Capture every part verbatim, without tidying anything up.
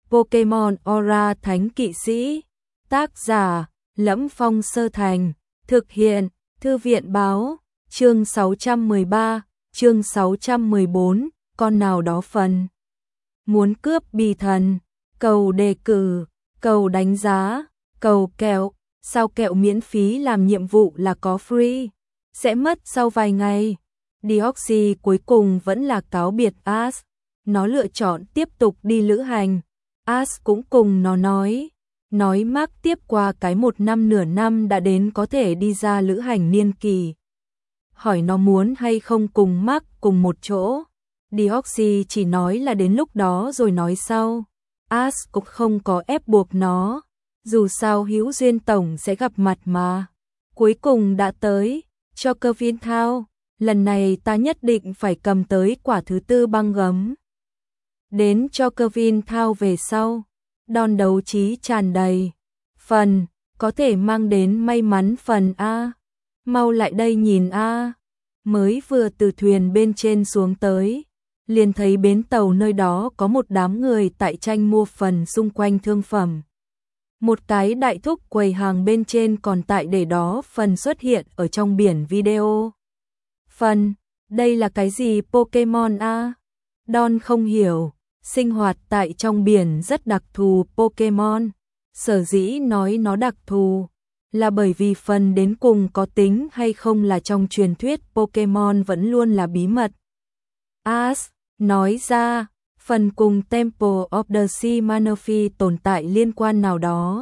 Pokemon Aura Thánh Kỵ Sĩ. Tác giả: Lẫm Phong Sơ Thành. Thực hiện: Thư viện báo. Chương sáu trăm mười ba, chương sáu trăm mười bốn, con nào đó phần. Muốn cướp bì thần, cầu đề cử, cầu đánh giá, cầu kẹo, sao kẹo miễn phí làm nhiệm vụ là có free, sẽ mất sau vài ngày. Deoxy cuối cùng vẫn là cáo biệt Ash, nó lựa chọn tiếp tục đi lữ hành. Ash cũng cùng nó nói, nói Mark tiếp qua cái một năm nửa năm đã đến có thể đi ra lữ hành niên kỳ. Hỏi nó muốn hay không cùng Mark cùng một chỗ. Deoxy chỉ nói là đến lúc đó rồi nói sau. Ash cũng không có ép buộc nó, dù sao hữu duyên tổng sẽ gặp mặt mà. Cuối cùng đã tới, cho Kevin thao, lần này ta nhất định phải cầm tới quả thứ tư băng gấm. Đến cho Kevin thao về sau, đòn đấu trí tràn đầy. Phần, có thể mang đến may mắn phần A. Mau lại đây nhìn A. Mới vừa từ thuyền bên trên xuống tới, liền thấy bến tàu nơi đó có một đám người tại tranh mua phần xung quanh thương phẩm. Một cái đại thúc quầy hàng bên trên còn tại để đó phần xuất hiện ở trong biển video. Phần, đây là cái gì Pokemon A? Don không hiểu, sinh hoạt tại trong biển rất đặc thù Pokemon. Sở dĩ nói nó đặc thù là bởi vì phần đến cùng có tính hay không là trong truyền thuyết Pokemon vẫn luôn là bí mật. Ash nói ra, phần cùng Temple of the Sea Manaphy tồn tại liên quan nào đó.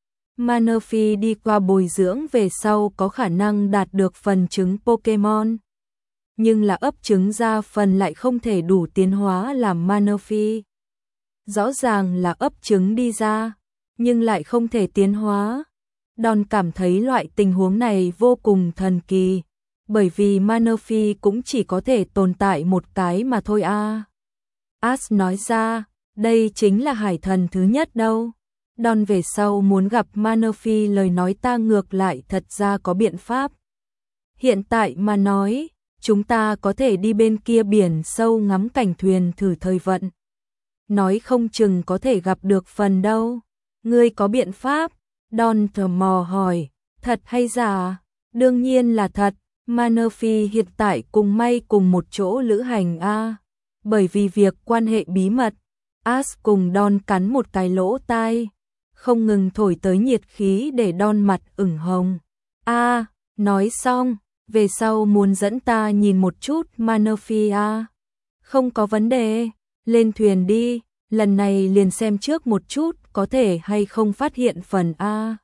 Manaphy đi qua bồi dưỡng về sau có khả năng đạt được phần trứng Pokemon. Nhưng là ấp trứng ra phần lại không thể đủ tiến hóa làm Manaphy. Rõ ràng là ấp trứng đi ra, nhưng lại không thể tiến hóa. Don cảm thấy loại tình huống này vô cùng thần kỳ, bởi vì Manaphy cũng chỉ có thể tồn tại một cái mà thôi a. À. Ash nói ra, đây chính là hải thần thứ nhất đâu. Don về sau muốn gặp Manaphy lời nói ta ngược lại thật ra có biện pháp. Hiện tại mà nói, chúng ta có thể đi bên kia biển sâu ngắm cảnh thuyền thử thời vận. Nói không chừng có thể gặp được phần đâu. Ngươi có biện pháp? Don tò mò hỏi, thật hay giả? Đương nhiên là thật, Manaphy hiện tại cùng may cùng một chỗ lữ hành a. Bởi vì việc quan hệ bí mật, Ash cùng Don cắn một cái lỗ tai, không ngừng thổi tới nhiệt khí để Don mặt ửng hồng. A, nói xong, về sau muốn dẫn ta nhìn một chút Manaphy a. Không có vấn đề, lên thuyền đi, lần này liền xem trước một chút có thể hay không phát hiện phần A.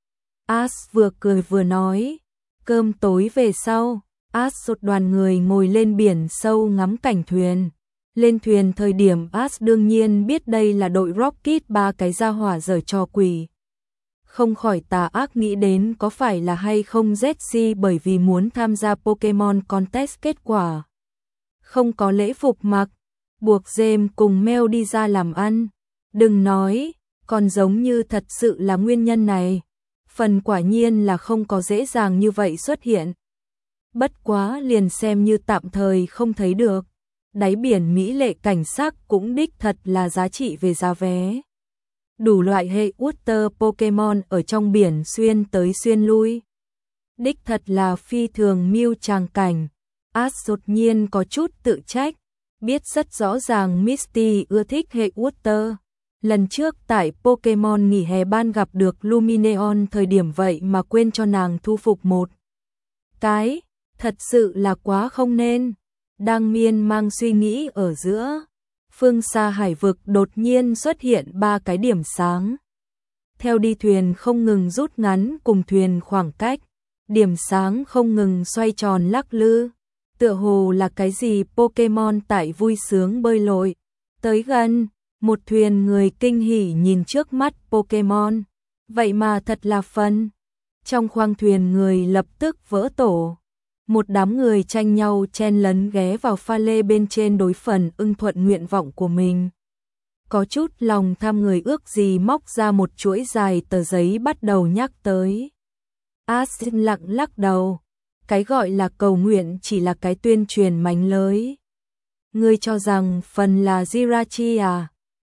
Ash vừa cười vừa nói, cơm tối về sau, Ash một đoàn người ngồi lên biển sâu ngắm cảnh thuyền. Lên thuyền thời điểm Ash đương nhiên biết đây là đội Rocket ba cái gia hỏa giở trò quỷ. Không khỏi tà ác nghĩ đến có phải là hay không Jessie bởi vì muốn tham gia Pokemon Contest kết quả. Không có lễ phục mặc, buộc James cùng Mel đi ra làm ăn. Đừng nói, còn giống như thật sự là nguyên nhân này. Phần quả nhiên là không có dễ dàng như vậy xuất hiện. Bất quá liền xem như tạm thời không thấy được. Đáy biển mỹ lệ cảnh sắc cũng đích thật là giá trị về giá vé. Đủ loại hệ water Pokemon ở trong biển xuyên tới xuyên lui. Đích thật là phi thường miêu tràng cảnh. Ash đột nhiên có chút tự trách. Biết rất rõ ràng Misty ưa thích hệ water. Lần trước tại Pokemon nghỉ hè ban gặp được Lumineon thời điểm vậy mà quên cho nàng thu phục một cái, thật sự là quá không nên. Đang miên mang suy nghĩ ở giữa, phương xa hải vực đột nhiên xuất hiện ba cái điểm sáng. Theo đi thuyền không ngừng rút ngắn cùng thuyền khoảng cách, điểm sáng không ngừng xoay tròn lắc lư, tựa hồ là cái gì Pokemon tại vui sướng bơi lội. Tới gần, một thuyền người kinh hỉ nhìn trước mắt Pokemon, vậy mà thật là phần. Trong khoang thuyền người lập tức vỡ tổ. Một đám người tranh nhau chen lấn ghé vào pha lê bên trên đối phần ưng thuận nguyện vọng của mình. Có chút lòng tham người ước gì móc ra một chuỗi dài tờ giấy bắt đầu nhắc tới. Ash lặng lắc đầu. Cái gọi là cầu nguyện chỉ là cái tuyên truyền mánh lới. Ngươi cho rằng phần là Jirachi à?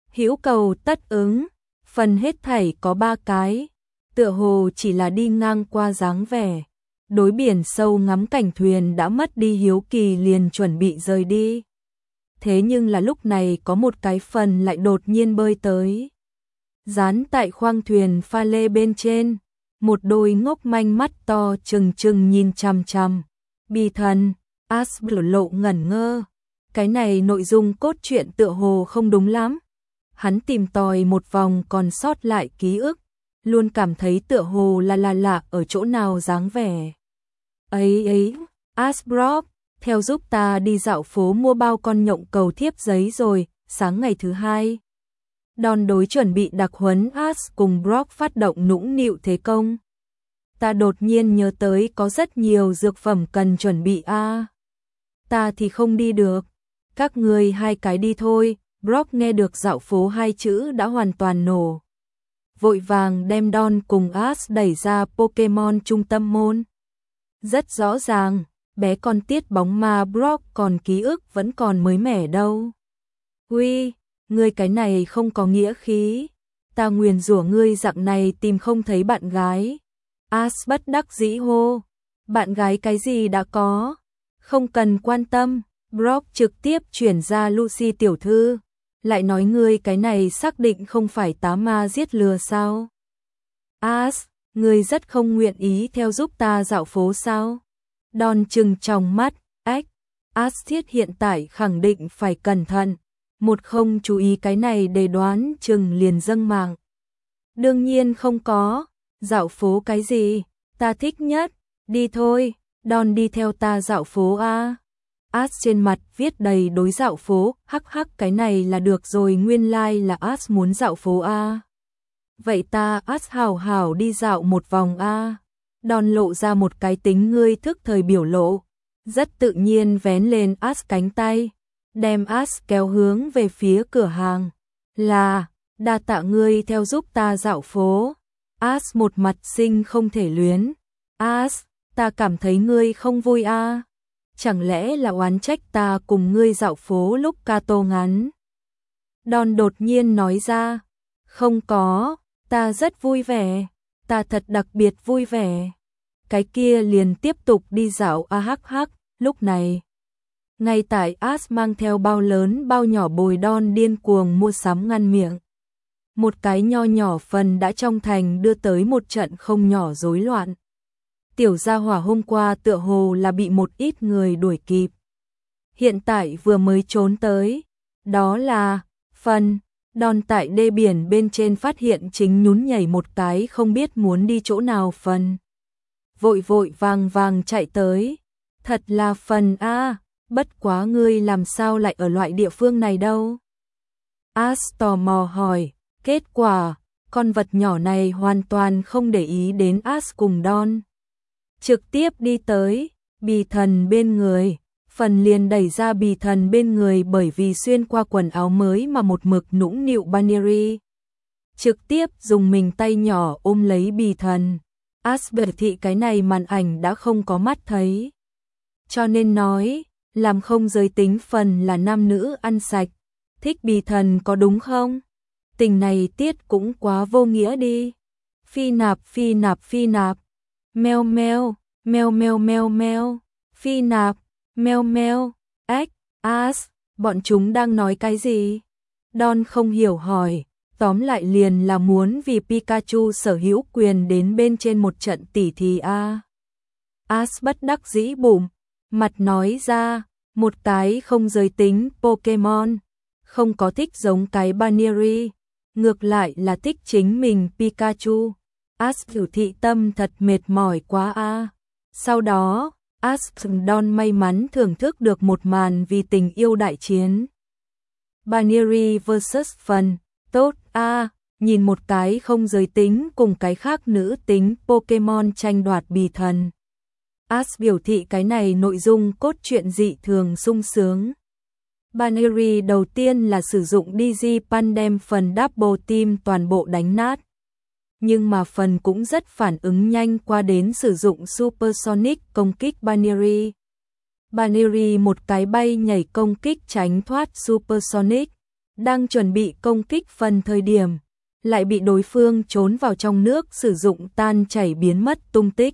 hữu cầu tất ứng, phần hết thảy có ba cái, tựa hồ chỉ là đi ngang qua dáng vẻ. Đối biển sâu ngắm cảnh thuyền đã mất đi hiếu kỳ liền chuẩn bị rời đi. Thế nhưng là lúc này có một cái phần lại đột nhiên bơi tới. Dán tại khoang thuyền pha lê bên trên, một đôi ngốc manh mắt to trừng trừng nhìn chằm chằm. Bì thần, As biểu lộ ngẩn ngơ. Cái này nội dung cốt truyện tựa hồ không đúng lắm. Hắn tìm tòi một vòng còn sót lại ký ức, luôn cảm thấy tựa hồ là là lạ ở chỗ nào dáng vẻ. Ấy ấy, Asbrock, theo giúp ta đi dạo phố mua bao con nhộng cầu thiếp giấy rồi, sáng ngày thứ hai. Đòn đối chuẩn bị đặc huấn As cùng Brock phát động nũng nịu thế công. Ta đột nhiên nhớ tới có rất nhiều dược phẩm cần chuẩn bị a. À, ta thì không đi được. Các người hai cái đi thôi. Brock nghe được dạo phố hai chữ đã hoàn toàn nổ. Vội vàng đem Don cùng As đẩy ra Pokemon trung tâm môn. Rất rõ ràng, bé con tiết bóng ma Brock còn ký ức vẫn còn mới mẻ đâu. Uy, ngươi cái này không có nghĩa khí. Ta nguyền rủa ngươi dạng này tìm không thấy bạn gái. As bất đắc dĩ hô. Bạn gái cái gì đã có. Không cần quan tâm. Brock trực tiếp chuyển ra Lucy tiểu thư. Lại nói ngươi cái này xác định không phải tá ma giết lừa sao. As, ngươi rất không nguyện ý theo giúp ta dạo phố sao. Don trừng trong mắt, ách. As thiết hiện tại khẳng định phải cẩn thận. Một không chú ý cái này để đoán chừng liền dâng mạng. Đương nhiên không có. Dạo phố cái gì, ta thích nhất. Đi thôi, Don đi theo ta dạo phố a. As trên mặt viết đầy đối dạo phố, hắc hắc cái này là được rồi, nguyên lai like là As muốn dạo phố a. Vậy ta As hảo hảo đi dạo một vòng a. Don lộ ra một cái tính ngươi thức thời biểu lộ, rất tự nhiên vén lên As cánh tay, đem As kéo hướng về phía cửa hàng. Là, đa tạ ngươi theo giúp ta dạo phố. As một mặt sinh không thể luyến. As, ta cảm thấy ngươi không vui a. Chẳng lẽ là oán trách ta cùng ngươi dạo phố lúc ca tô ngắn? Don đột nhiên nói ra, không có, ta rất vui vẻ, ta thật đặc biệt vui vẻ. Cái kia liền tiếp tục đi dạo a hắc hắc, lúc này. Ngay tại As mang theo bao lớn bao nhỏ bồi Don điên cuồng mua sắm ngăn miệng. Một cái nho nhỏ phần đã trong thành đưa tới một trận không nhỏ rối loạn. Tiểu gia hỏa hôm qua tựa hồ là bị một ít người đuổi kịp. Hiện tại vừa mới trốn tới. Đó là phần Don tại đê biển bên trên phát hiện chính nhún nhảy một cái không biết muốn đi chỗ nào phần. Vội vội vàng vàng chạy tới. Thật là phần a, bất quá ngươi làm sao lại ở loại địa phương này đâu. As tò mò hỏi, kết quả, con vật nhỏ này hoàn toàn không để ý đến As cùng Don. Trực tiếp đi tới, bì thần bên người, phần liền đẩy ra bì thần bên người bởi vì xuyên qua quần áo mới mà một mực nũng nịu Baneri. Trực tiếp dùng mình tay nhỏ ôm lấy bì thần. As biểu thị cái này màn ảnh đã không có mắt thấy. Cho nên nói, làm không giới tính phần là nam nữ ăn sạch. Thích bì thần có đúng không? Tình này tiết cũng quá vô nghĩa đi. Phi nạp phi nạp phi nạp. Meo meo, meo meo meo meo, phi nạp, meo meo, ếch, As, bọn chúng đang nói cái gì? Don không hiểu hỏi, tóm lại liền là muốn vì Pikachu sở hữu quyền đến bên trên một trận tỉ thí a. As bất đắc dĩ bùm, mặt nói ra, một cái không giới tính Pokemon, không có thích giống cái Baneri, ngược lại là thích chính mình Pikachu. As biểu thị tâm thật mệt mỏi quá a. Sau đó, As Don may mắn thưởng thức được một màn vì tình yêu đại chiến. Baneri versus phần, tốt a, nhìn một cái không giới tính cùng cái khác nữ tính Pokemon tranh đoạt bì thần. As biểu thị cái này nội dung cốt truyện dị thường sung sướng. Baneri đầu tiên là sử dụng Digipan đem phần Double Team toàn bộ đánh nát. Nhưng mà phần cũng rất phản ứng nhanh qua đến sử dụng Supersonic công kích Baneri. Baneri một cái bay nhảy công kích tránh thoát Supersonic, Đang chuẩn bị công kích phần thời điểm, lại bị đối phương trốn vào trong nước sử dụng tan chảy biến mất tung tích.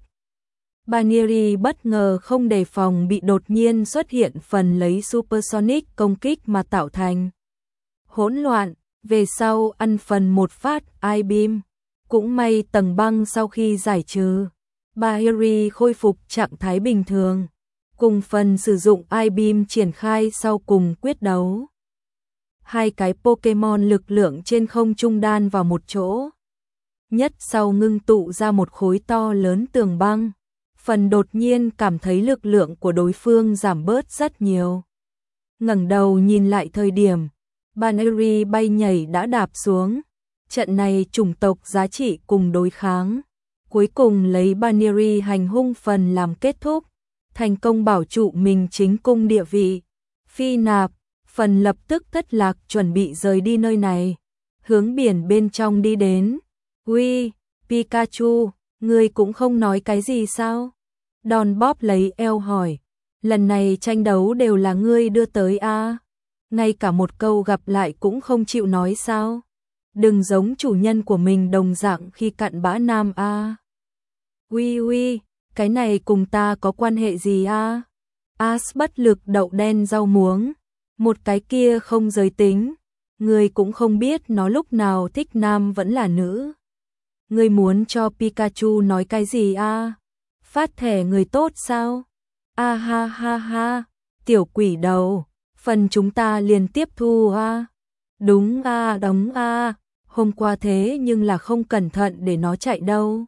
Baneri bất ngờ không đề phòng bị đột nhiên xuất hiện phần lấy Supersonic công kích mà tạo thành hỗn loạn, về sau ăn phần một phát I-beam. Cũng may tầng băng sau khi giải trừ, Baneri khôi phục trạng thái bình thường, cùng phần sử dụng I-beam triển khai sau cùng quyết đấu. Hai cái Pokemon lực lượng trên không trung đan vào một chỗ. Nhất sau ngưng tụ ra một khối to lớn tường băng. Phần đột nhiên cảm thấy lực lượng của đối phương giảm bớt rất nhiều. Ngẩng đầu nhìn lại thời điểm, Baneri bay nhảy đã đạp xuống. Trận này chủng tộc giá trị cùng đối kháng. Cuối cùng lấy Baneri hành hung phần làm kết thúc. Thành công bảo trụ mình chính cung địa vị. Phi nạp, phần lập tức thất lạc chuẩn bị rời đi nơi này. Hướng biển bên trong đi đến. Uy, Pikachu, ngươi cũng không nói cái gì sao? Đòn bóp lấy eo hỏi. Lần này tranh đấu đều là ngươi đưa tới a à? Ngay cả một câu gặp lại cũng không chịu nói sao? Đừng giống chủ nhân của mình đồng dạng khi cặn bã nam a à? Uy uy, cái này cùng ta có quan hệ gì a à? As bất lực đậu đen rau muống. Một cái kia không giới tính. Ngươi cũng không biết nó lúc nào thích nam vẫn là nữ. Ngươi muốn cho Pikachu nói cái gì a à? Phát thẻ người tốt sao? A ah ha ha ha, tiểu quỷ đầu, phần chúng ta liền tiếp thu a. À? Đúng a, à, đóng a, à. Hôm qua thế nhưng là không cẩn thận để nó chạy đâu.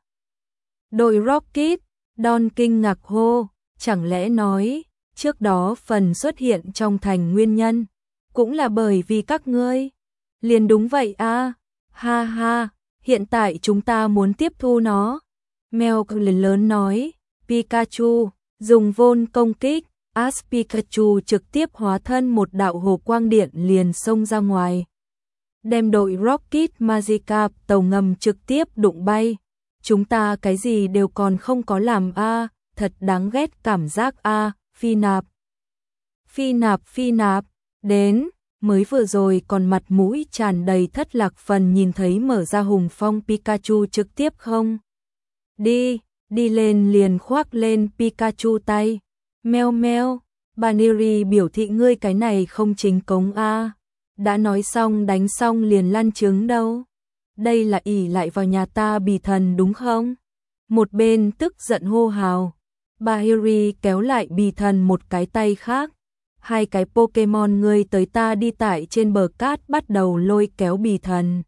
Đội Rocket, Don kinh ngạc hô, chẳng lẽ nói, trước đó phần xuất hiện trong thành nguyên nhân, cũng là bởi vì các ngươi. Liền đúng vậy a, à. Ha ha, hiện tại chúng ta muốn tiếp thu nó. Mèo lớn lớn nói, Pikachu, dùng vôn công kích, As Pikachu trực tiếp hóa thân một đạo hồ quang điện liền xông ra ngoài. Đem đội Rocket Magikarp tàu ngầm trực tiếp đụng bay. Chúng ta cái gì đều còn không có làm a, à, thật đáng ghét cảm giác a, à, phi nạp. Phi nạp phi nạp, đến, mới vừa rồi còn mặt mũi tràn đầy thất lạc phần nhìn thấy mở ra hùng phong Pikachu trực tiếp không. Đi, đi lên liền khoác lên Pikachu tay. Meo meo, Baneri biểu thị ngươi cái này không chính cống a. À. Đã nói xong đánh xong liền lăn trứng đâu. Đây là ỷ lại vào nhà ta bì thần đúng không? Một bên tức giận hô hào. Baneri kéo lại bì thần một cái tay khác. Hai cái Pokemon ngươi tới ta đi tại trên bờ cát bắt đầu lôi kéo bì thần.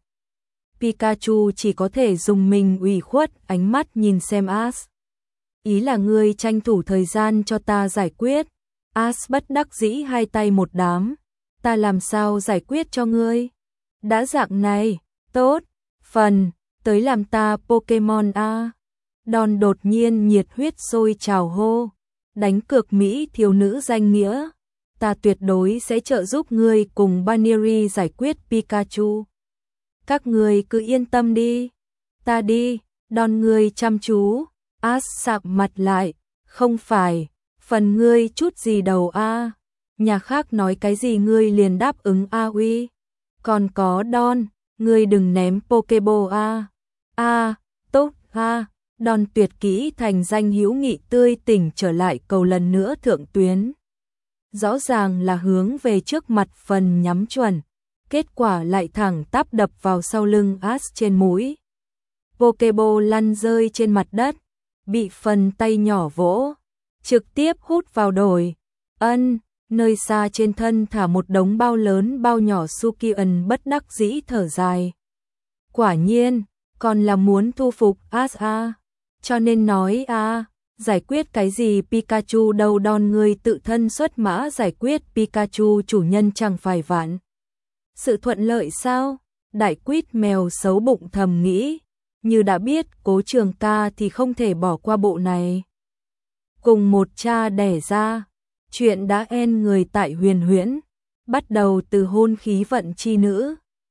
Pikachu chỉ có thể dùng mình ủy khuất ánh mắt nhìn xem As. Ý là ngươi tranh thủ thời gian cho ta giải quyết. As bất đắc dĩ hai tay một đám. Ta làm sao giải quyết cho ngươi? Đã dạng này, tốt, phần, tới làm ta Pokemon a. Đòn đột nhiên nhiệt huyết sôi trào hô. Đánh cược Mỹ thiếu nữ danh nghĩa. Ta tuyệt đối sẽ trợ giúp ngươi cùng Baneri giải quyết Pikachu. Các ngươi cứ yên tâm đi. Ta đi, đòn ngươi chăm chú. As sạm mặt lại. Không phải, phần ngươi chút gì đầu a. Nhà khác nói cái gì ngươi liền đáp ứng a uy. Còn có Don, ngươi đừng ném Pokeball a. A, tốt a. Don tuyệt kỹ thành danh hữu nghị tươi tỉnh trở lại cầu lần nữa thượng tuyến. Rõ ràng là hướng về trước mặt phần nhắm chuẩn. Kết quả lại thẳng tắp đập vào sau lưng As trên mũi. Pokeball lăn rơi trên mặt đất, bị phần tay nhỏ vỗ, trực tiếp hút vào đồi. Ân, nơi xa trên thân thả một đống bao lớn bao nhỏ Sukian bất đắc dĩ thở dài. Quả nhiên, còn là muốn thu phục As a. Cho nên nói a, giải quyết cái gì Pikachu đâu Don người tự thân xuất mã giải quyết Pikachu chủ nhân chẳng phải vạn. Sự thuận lợi sao? Đại quýt mèo xấu bụng thầm nghĩ. Như đã biết Cố Trường Ca thì không thể bỏ qua bộ này. Cùng một cha đẻ ra, chuyện đã en người tại huyền huyễn. Bắt đầu từ hôn khí vận chi nữ,